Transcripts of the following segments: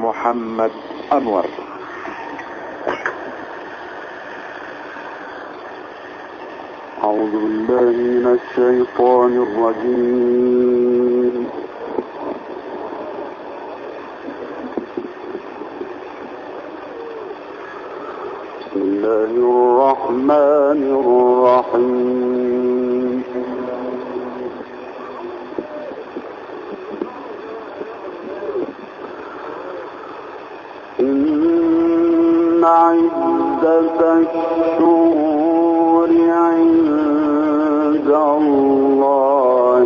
محمد أنور. أعوذ بالله من الشيطان الرجيم. بسم الله الرحمن الرحيم. إن عدة الشهور عند الله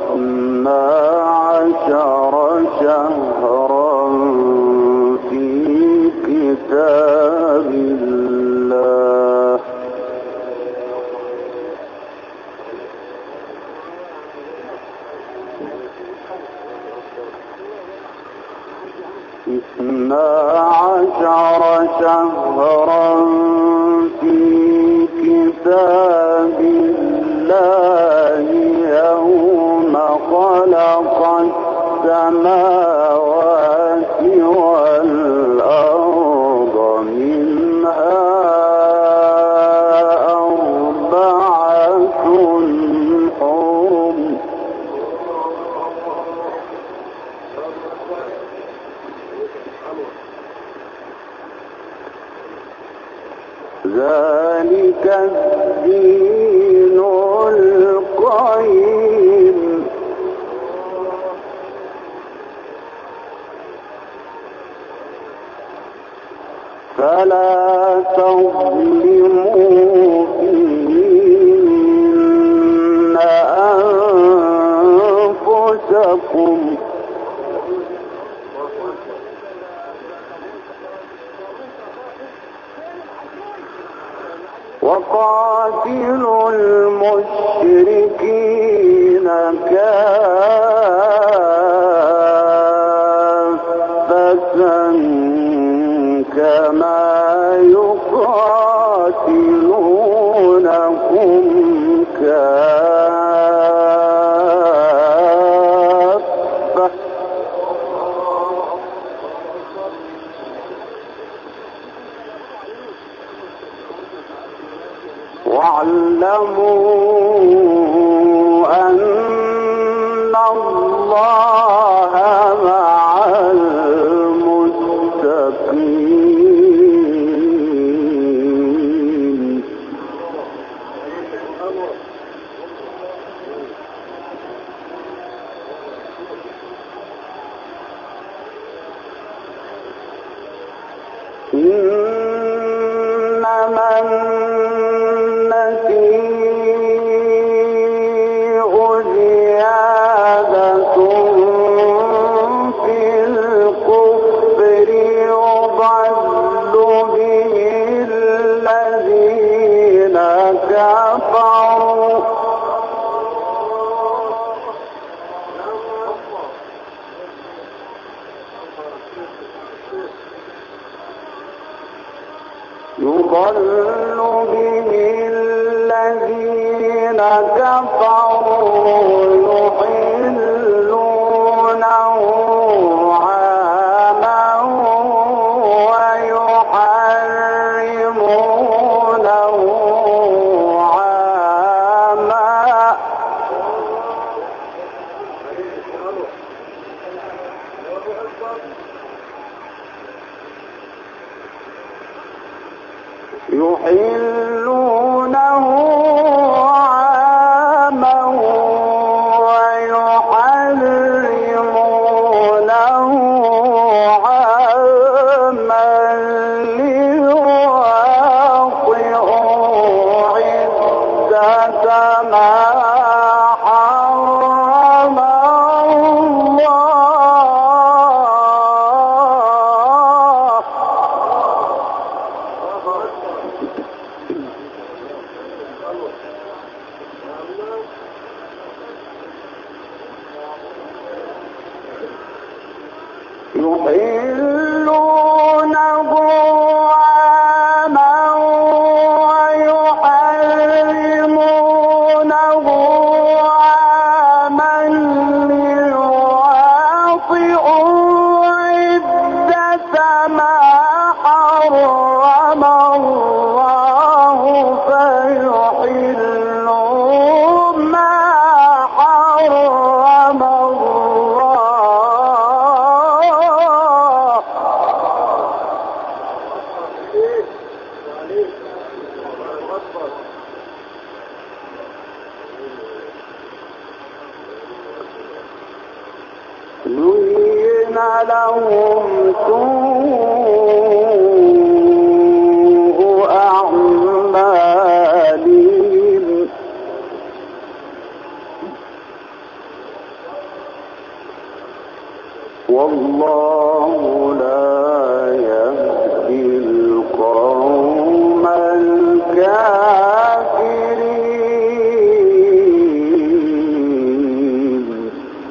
12 شهرا في كتاب الله يوم خلق السماوات والأرض منها 4 حرم ذلك الدين القيم فلا تظلموا فيهن أنفسكم وقاتلوا المشركين كافة كما يقاتلونكم كافة واعلموا أن الله مع المتقين. إنما النسيء زيادة في الكفر يضل به الذين كفروا يحلونه عاما ويحرمونه عاما يحلونه عاما ويحرمونه عاما ليواطئوا عدة ما حرم الله سوء أعمالهم والله لا يهدي القوم الكافرين.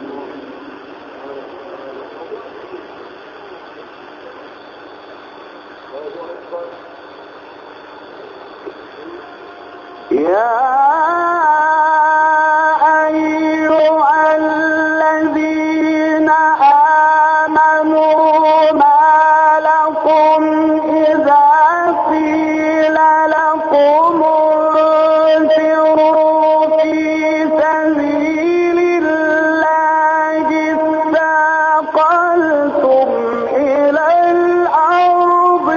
يا أيها الذين آمنوا ما لكم إذا قيل لكم انفروا في سبيل الله اثاقلتم إلى الأرض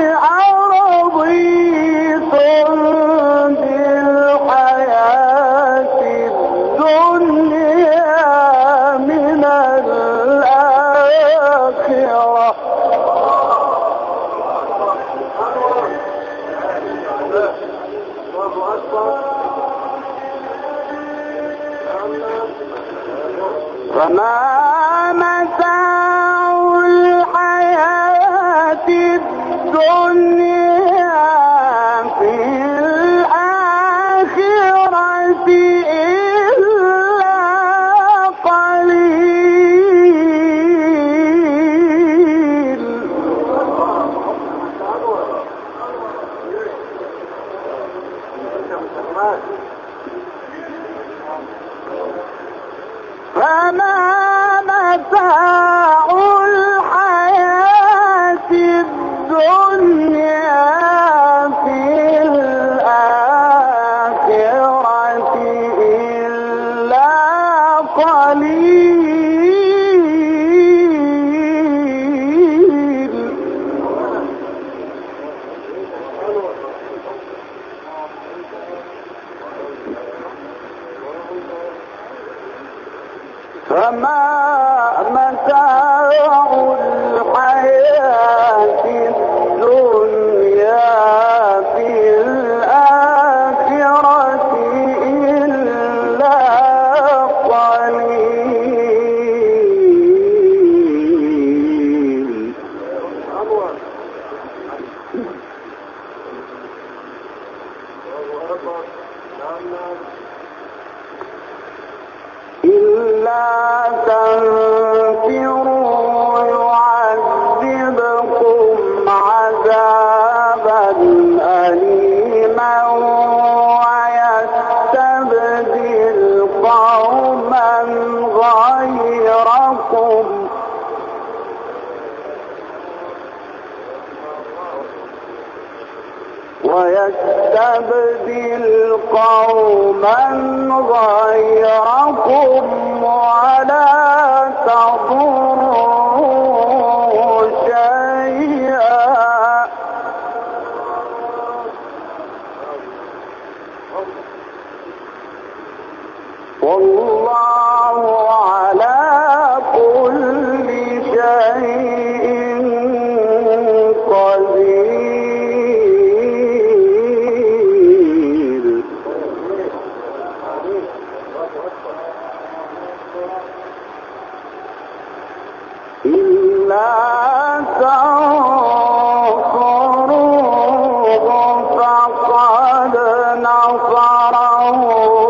أرضيتم بالحياة الدنيا من الآخرة فما متاع الحياة الدنيا في الآخرة إلا قليل. فما متاع الحياة الدنيا في الآخرة إلا قليل. فما متاع الحياة الدنيا في الآخرة إلا قليل. إلا تنفروا يعذبكم عذابا أليما ويستبدل قوما غيركم غيركم ولا تضروا شيئا والله على كل شيء قدير. إلا تنصروه فقد نصره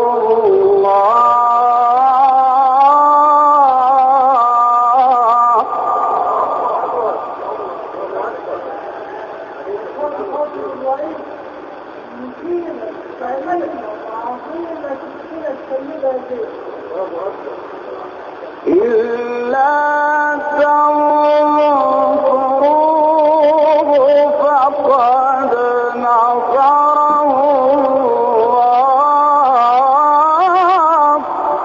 إلا تنصروه فقد نصره الله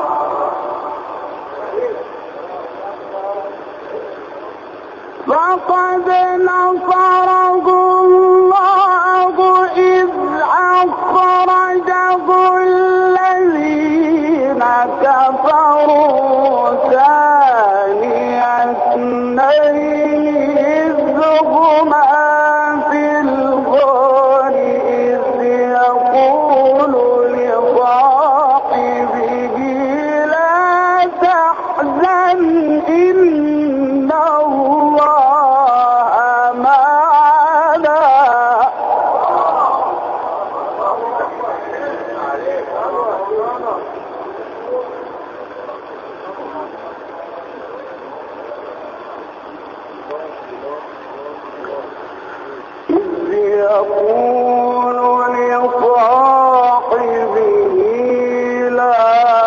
إذ أخرجه الذين كفروا ثاني اثنين إذ يقول لصاحبه لا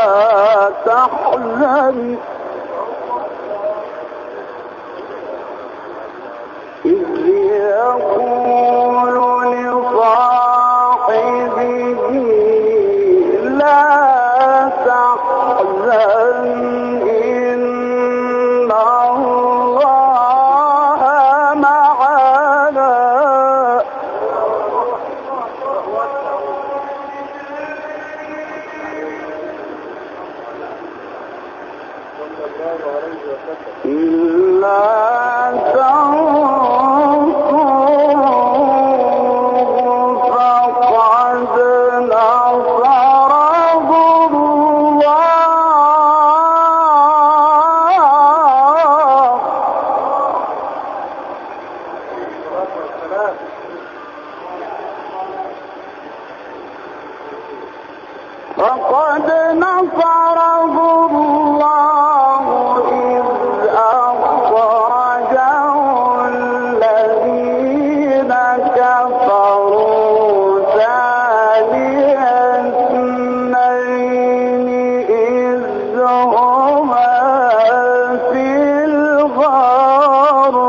تحزن إذ يقول لصاحبه لا تحزن إن الله معنا إلا تنصروه فقد نصره الله فقد نصره الله إذ أخرجه الذين كفروا ثاني اثنين إذ هما في الغار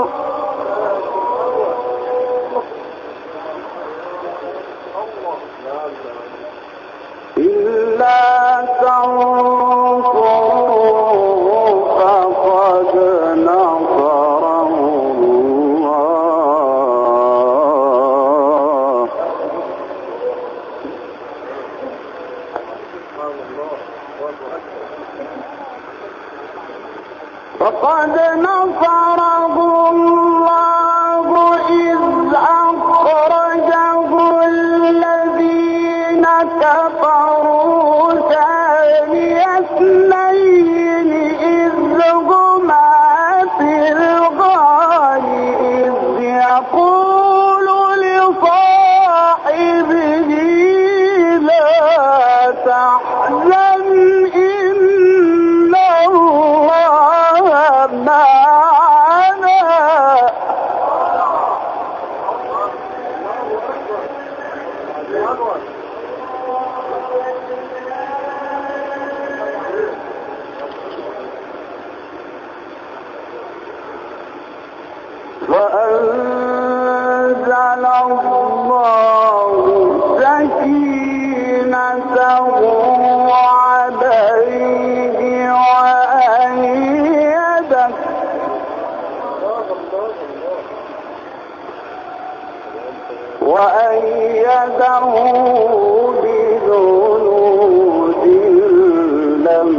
إلا تنصروه فقد نصره الله فقد نصره الله إذ أخرجه الذين كفروا ثاني اثنين إذ هما في الغار إذ يقول لصاحبه لا تحزن إن الله معنا فأنزل الله سكينته عليه وأيده بجنود لم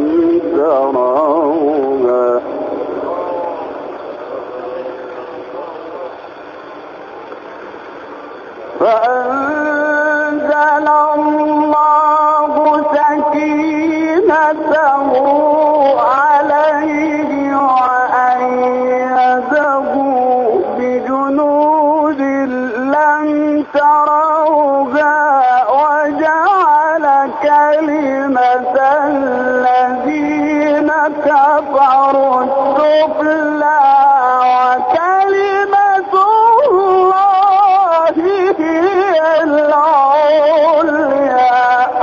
تروها فأنزل الله سكينته عليه وأيده بجنود لم تروها وجعل كلمة الذين كفروا السفلى وكلمة الله هي العليا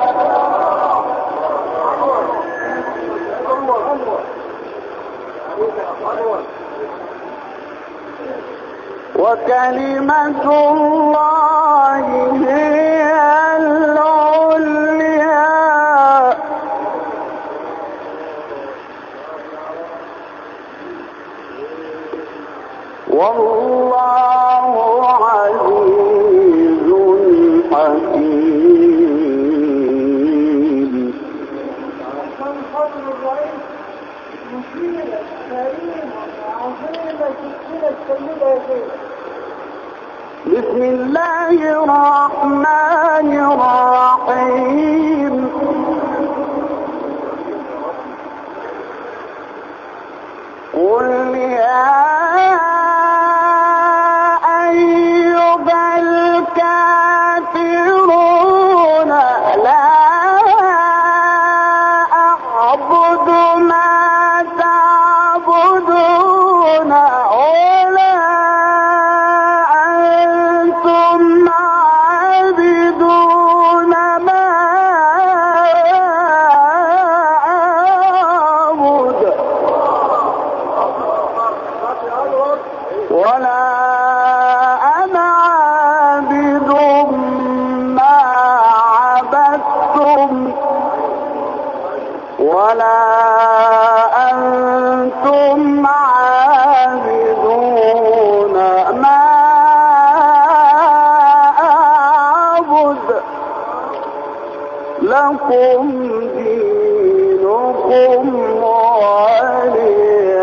وكلمة الله هي العليا والله عزيز حكيم. بسم الله الرحمن الرحيم. قل يا أيها الكافرون لا أعبد ما تعبدون ولا أنتم ولا أنا عابد ما عبدتم ولا أنتم عابدون ما أعبد لكم دينكم ولي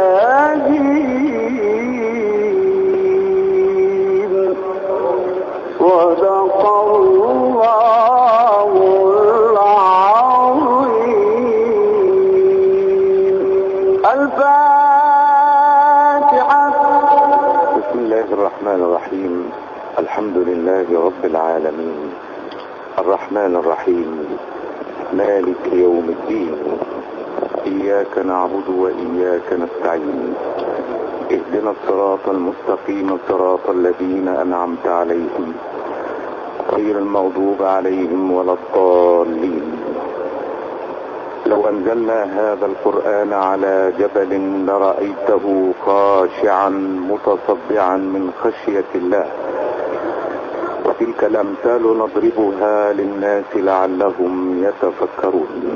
دين. صدق الله العظيم. الفاتحة. بسم الله الرحمن الرحيم. الحمد لله رب العالمين الرحمن الرحيم مالك يوم الدين. إياك نعبد وإياك نستعين. اهدنا الصراط المستقيم صراط الذين أنعمت عليهم غير المغضوب عليهم ولا الضالين. لو أنزلنا هذا القرآن على جبل لرأيته خاشعا متصدعا من خشية الله. وتلك الأمثال نضربها للناس لعلهم يتفكرون.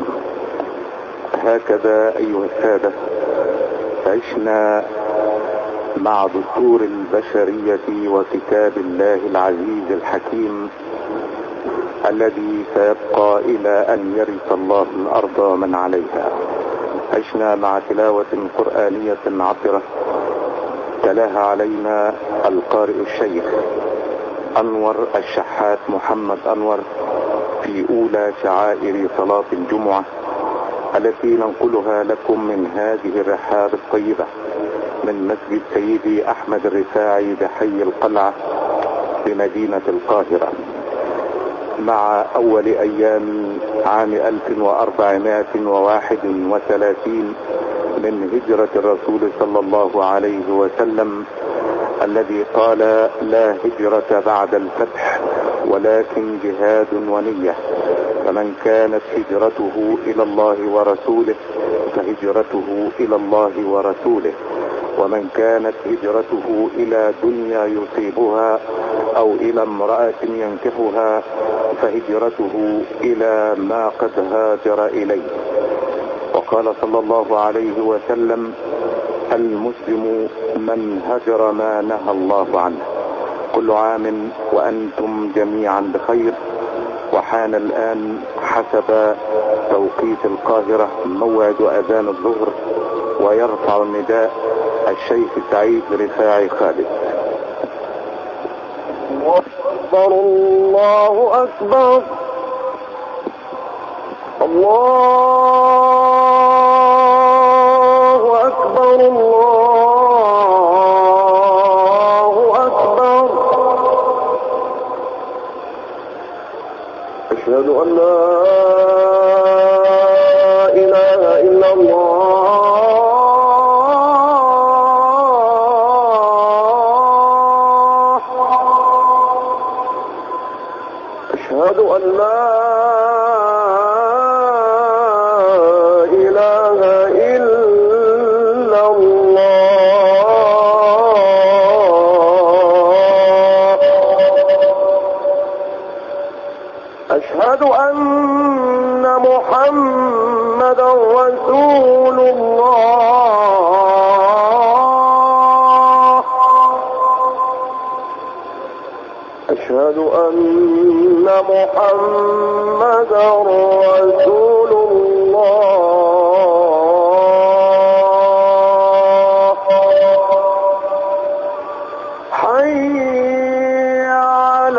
هكذا أيها السادة عشنا مع دستور البشرية وكتاب الله العزيز الحكيم الذي سيبقى إلى أن يرث الله الأرض من عليها. عشنا مع تلاوة قرآنية عطرة تلاها علينا القارئ الشيخ أنور الشحات محمد أنور في أولى شعائر صلاة الجمعة التي ننقلها لكم من هذه الرحاب الطيبة من مسجد سيدي أحمد الرفاعي بحي القلعة بمدينة القاهرة مع أول أيام عام 1431 من هجرة الرسول صلى الله عليه وسلم الذي قال: لا هجرة بعد الفتح ولكن جهاد ونية. فمن كانت هجرته إلى الله ورسوله فهجرته إلى الله ورسوله، ومن كانت هجرته إلى دنيا يصيبها أو إلى امرأة ينكحها فهجرته إلى ما قد هاجر إليه. وقال صلى الله عليه وسلم: المسلم من هجر ما نهى الله عنه. كل عام وأنتم جميعا بخير. وحان الآن حسب توقيت القاهرة موعد أذان الظهر، ويرفع النداء الشيخ سعيد رفاعي خالد. أكبر الله أكبر الله أكبر الله أكبر. أشهد أن لا إله إلا الله. أشهد أن لا إله إلا الله. أشهد أن محمدا رسول الله. أشهد أن محمدا رسول الله. حي على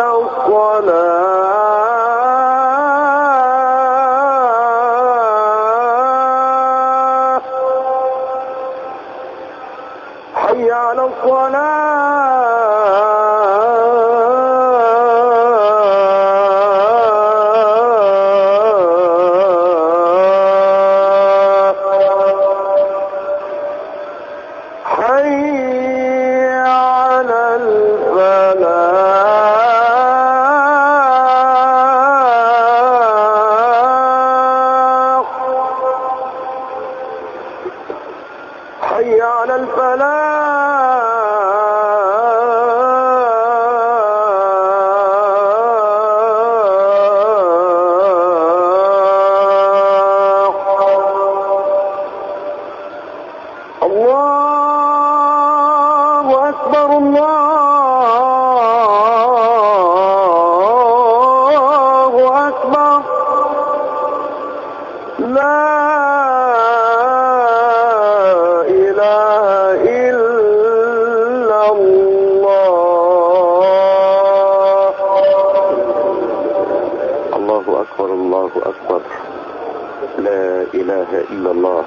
الصلاة. حي على الصلاة. حي على الفلاح. اله الا الله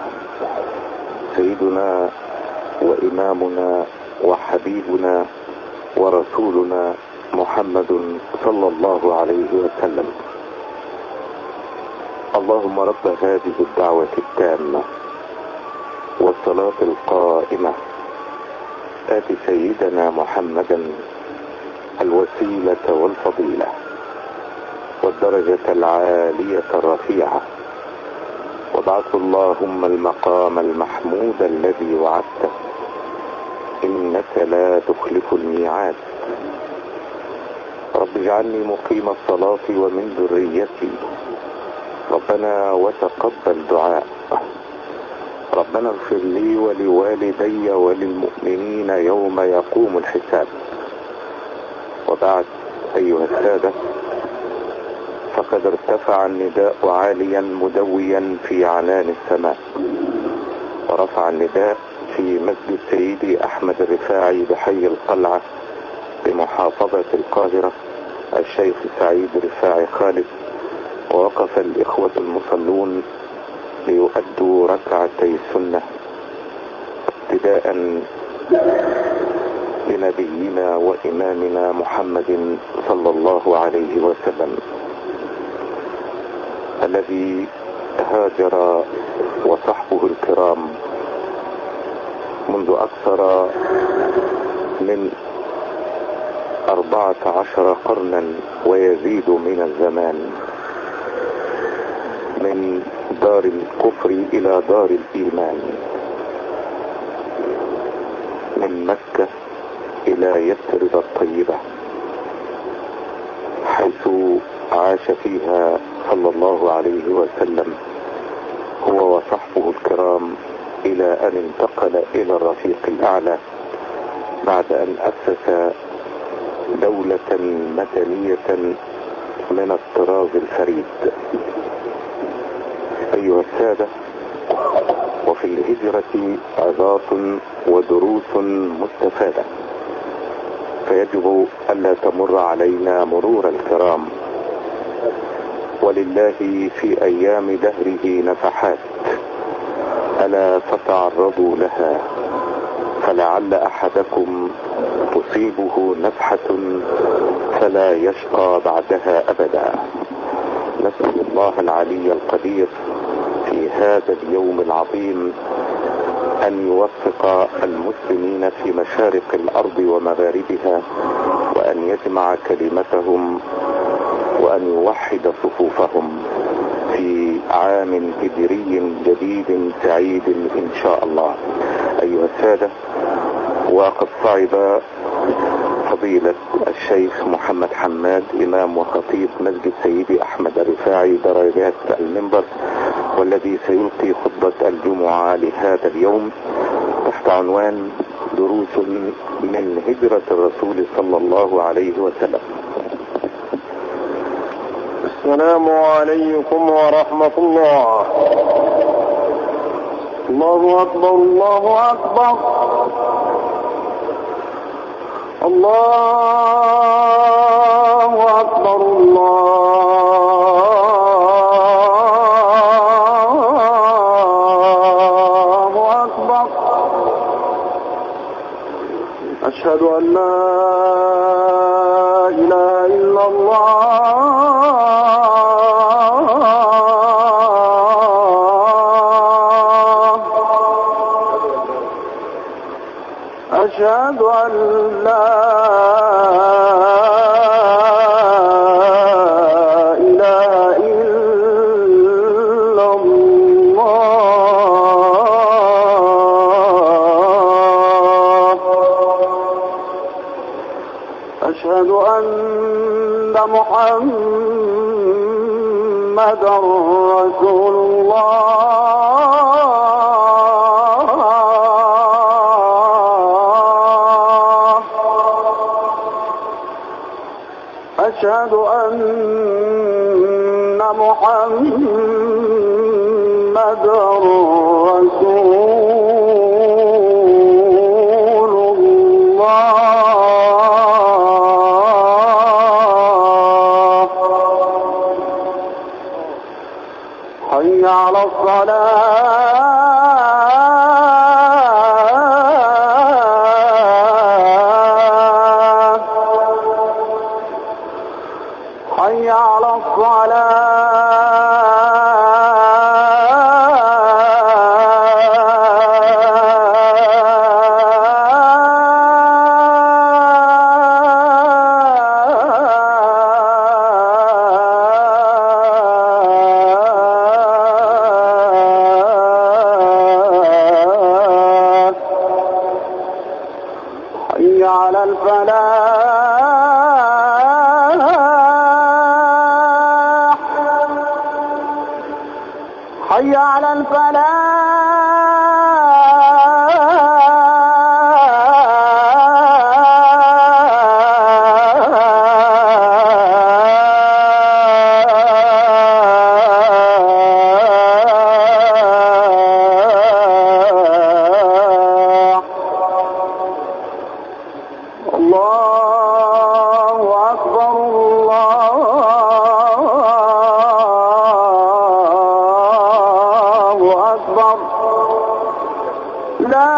سيدنا وامامنا وحبيبنا ورسولنا محمد صلى الله عليه وسلم. اللهم رب هذه الدعوة التامة والصلاة القائمة آت سيدنا محمدا الوسيلة والفضيلة والدرجة العالية الرفيعة وابعث اللهم المقام المحمود الذي وعدته إنك لا تخلف الميعاد. رب اجعلني مقيم الصلاة ومن ذريتي ربنا وتقبل دعاء. ربنا اغفر لي ولوالدي وللمؤمنين يوم يقوم الحساب. وبعد، أيها السادة، فقد ارتفع النداء عاليا مدويا في عنان السماء، ورفع النداء في مسجد سيدي أحمد الرفاعي بحي القلعة بمحافظة القاهرة الشيخ سعيد الرفاعي خالد، ووقف الإخوة المصلون ليؤدوا ركعتي السنة ابتداء بنبينا وإمامنا محمد صلى الله عليه وسلم الذي هاجر وصحبه الكرام منذ أكثر من 14 قرنا ويزيد من الزمان، من دار الكفر إلى دار الإيمان، من مكة إلى يثرب الطيبة، حيث عاش فيها صلى الله عليه وسلم هو وصحبه الكرام إلى أن انتقل إلى الرفيق الأعلى بعد أن أسس دولة مدنية من الطراز الفريد. أيها السادة، وفي الهجرة عظات ودروس مستفادة، فيجب ألا تمر علينا مرور الكرام، ولله في أيام دهره نفحات، ألا فتعرضوا لها، فلعل أحدكم تصيبه نفحة فلا يشقى بعدها أبدا. نسأل الله العلي القدير في هذا اليوم العظيم أن يوفق المسلمين في مشارق الأرض ومغاربها، وأن يجمع كلمتهم، وأن يوحد صفوفهم في عام هجري جديد سعيد إن شاء الله. أيها السادة، وقد صعد فضيلة الشيخ محمد حماد إمام وخطيب مسجد سيدي أحمد الرفاعي درجات المنبر، والذي سيلقي خطبة الجمعة لهذا اليوم تحت عنوان دروس من هجرة الرسول صلى الله عليه وسلم. السلام عليكم ورحمة الله. الله أكبر، الله أكبر، الله أكبر، الله أكبر. أشهد أن لا إله إلا الله، أشهد أن لا إله إلا الله، أشهد أن محمدا رسول الله، أشهد أن محمدا رسول الله. حي على الصلاة حي على حي على الفلاح حي على الفلاح. الله أكبر الله أكبر لا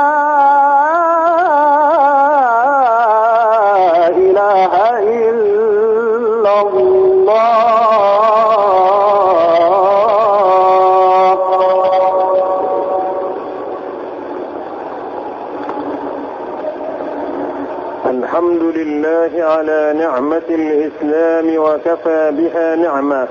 إله إلا الله. الحمد لله على نعمة الإسلام وكفى بها نعمة.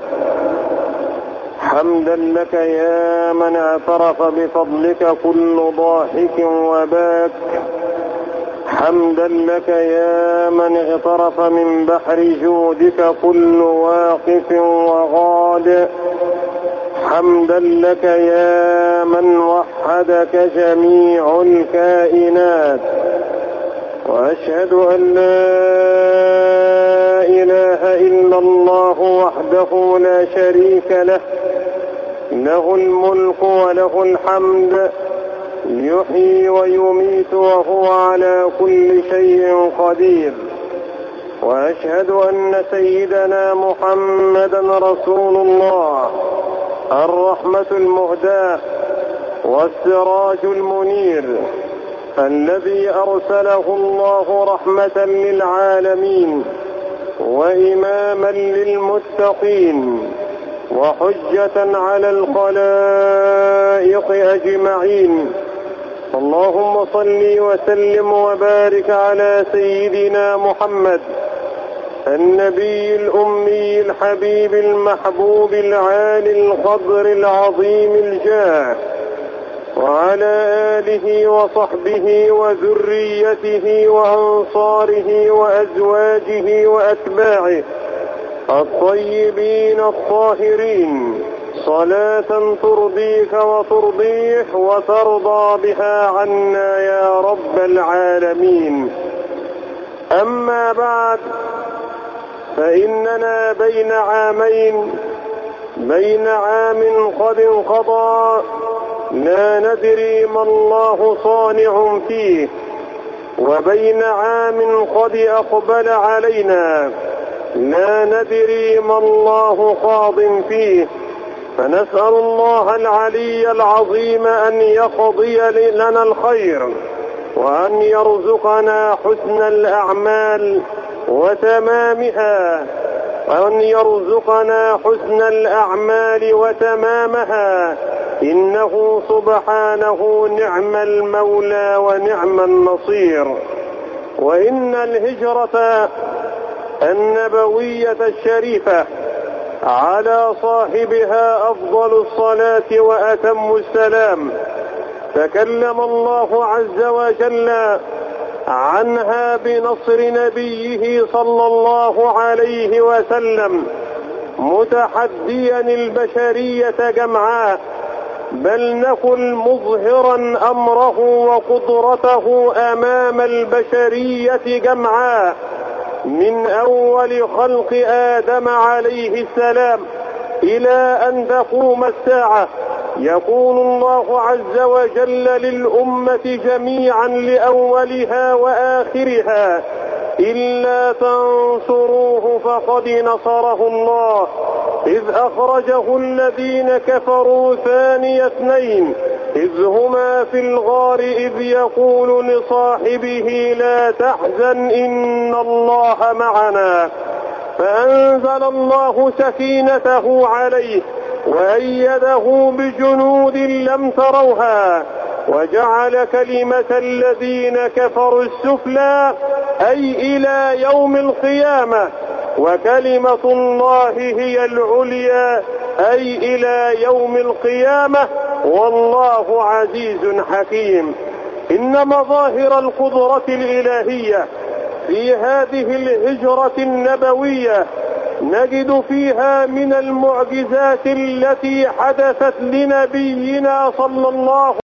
حمدا لك يا من اعترف بفضلك كل ضاحك وباك. حمدا لك يا من اغترف من بحر جودك كل واقف وغاد. حمدا لك يا من وحدك جميع الكائنات. وأشهد أن لا إله إلا الله وحده لا شريك له، له الملك وله الحمد، يحيي ويميت وهو على كل شيء قدير. وأشهد أن سيدنا محمدا رسول الله، الرحمة المهداة والسراج المنير، الذي أرسله الله رحمة للعالمين وإماما للمتقين وحجة على الخلائق أجمعين. اللهم صل وسلم وبارك على سيدنا محمد النبي الأمي الحبيب المحبوب العالي القدر العظيم الجاه، وعلى آله وصحبه وذريته وأنصاره وأزواجه وأتباعه الطيبين الطاهرين، صلاة ترضيك وترضيه وترضى بها عنا يا رب العالمين. أما بعد، فإننا بين عامين، بين عام قد انقضى لا ندري ما الله صانع فيه، وبين عام قد أقبل علينا لا ندري ما الله قاض فيه. فنسأل الله العلي العظيم أن يقضي لنا الخير، وأن يرزقنا حسن الأعمال وتمامها، وأن يرزقنا حسن الأعمال وتمامها، إنه سبحانه نعم المولى ونعم النصير. وإن الهجرة النبوية الشريفة على صاحبها أفضل الصلاة وأتم السلام. تكلم الله عز وجل عنها بنصر نبيه صلى الله عليه وسلم، متحديا البشرية جمعاء، بل نقل مظهرا أمره وقدرته أمام البشرية جمعاء، من أول خلق آدم عليه السلام إلى أن تقوم الساعة. يقول الله عز وجل للأمة جميعا لأولها وآخرها: إلا تنصروه فقد نصره الله إذ أخرجه الذين كفروا ثاني اثنين إذ هما في الغار إذ يقول لصاحبه لا تحزن إن الله معنا فأنزل الله سكينته عليه وأيده بجنود لم تروها وجعل كلمة الذين كفروا السفلى أي إلى يوم القيامة وكلمة الله هي العليا أي إلى يوم القيامة والله عزيز حكيم. إن مظاهر القدرة الإلهية في هذه الهجرة النبوية نجد فيها من المعجزات التي حدثت لنبينا صلى الله